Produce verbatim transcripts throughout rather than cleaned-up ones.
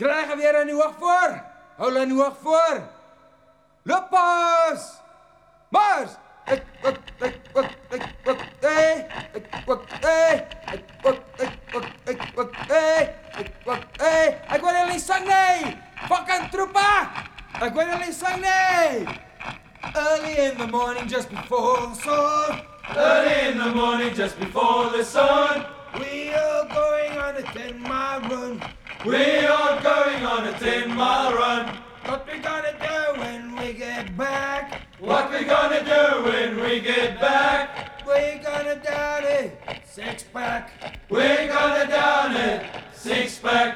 Krijg je weer een nieuw hoog voor. Hou een nieuw hoog voor. Loppas. Mars. Ik wat ik wat ik wat hey ik wat hey ik wat ik wat ik wat hey ik wat hey ik wil alleen zang nee. Fucking troepa. Ik wil alleen zang nee. Early in the morning just before the sun. Early in the morning just before the sun. We are going on a ten mile run. We are going on a ten mile run. What we gonna do when we get back? What we gonna do when we get back? We gonna down it, six pack. We gonna down it, six pack.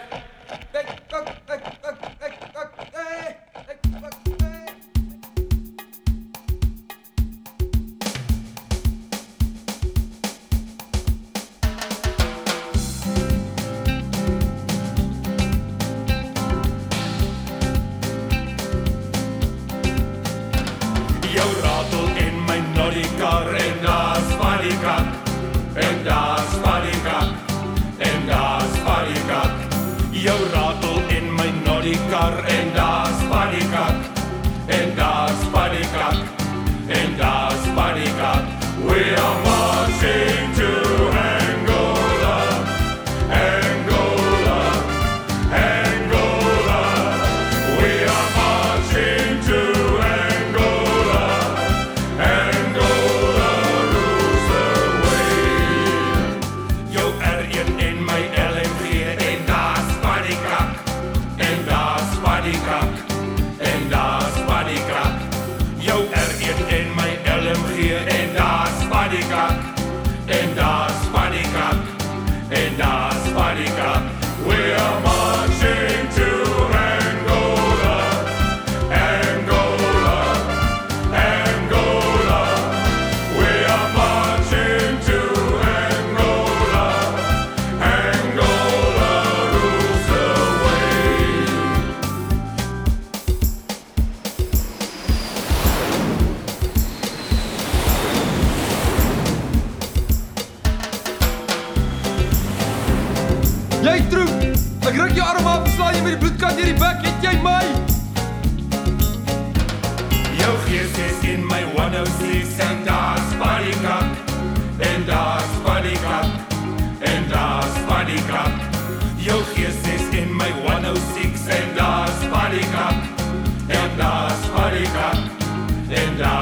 Jou ratel in my noddiekar en daar's panikak. En daar's panikak. En daar's panikak. Jou ratel in my noddiekar en daar's panikak. En daar's panikak. En daar's panikak. We are marching to Angola. Angola. Angola. We are marching to Angola. Angola rules the way. Jou R een in my L M G en daar's panikak. En daar's panikak. En daar's panikak. Jou R een in my L M G en daar's panikak. En daar's panikak. En daar's panikak. We are marching to Angola. Angola. Angola. We are marching to Angola. Angola rules the way. Jy troep. Ek ruk jou arm af en slaan jy met die bloedkat deur die bek. Het jy my? Jou gees is in my one oh six en daar's panikak. En daar's panikak. En daar's panikak. Jou gees is in my one oh six en daar's panikak. En daar's panikak. En daar's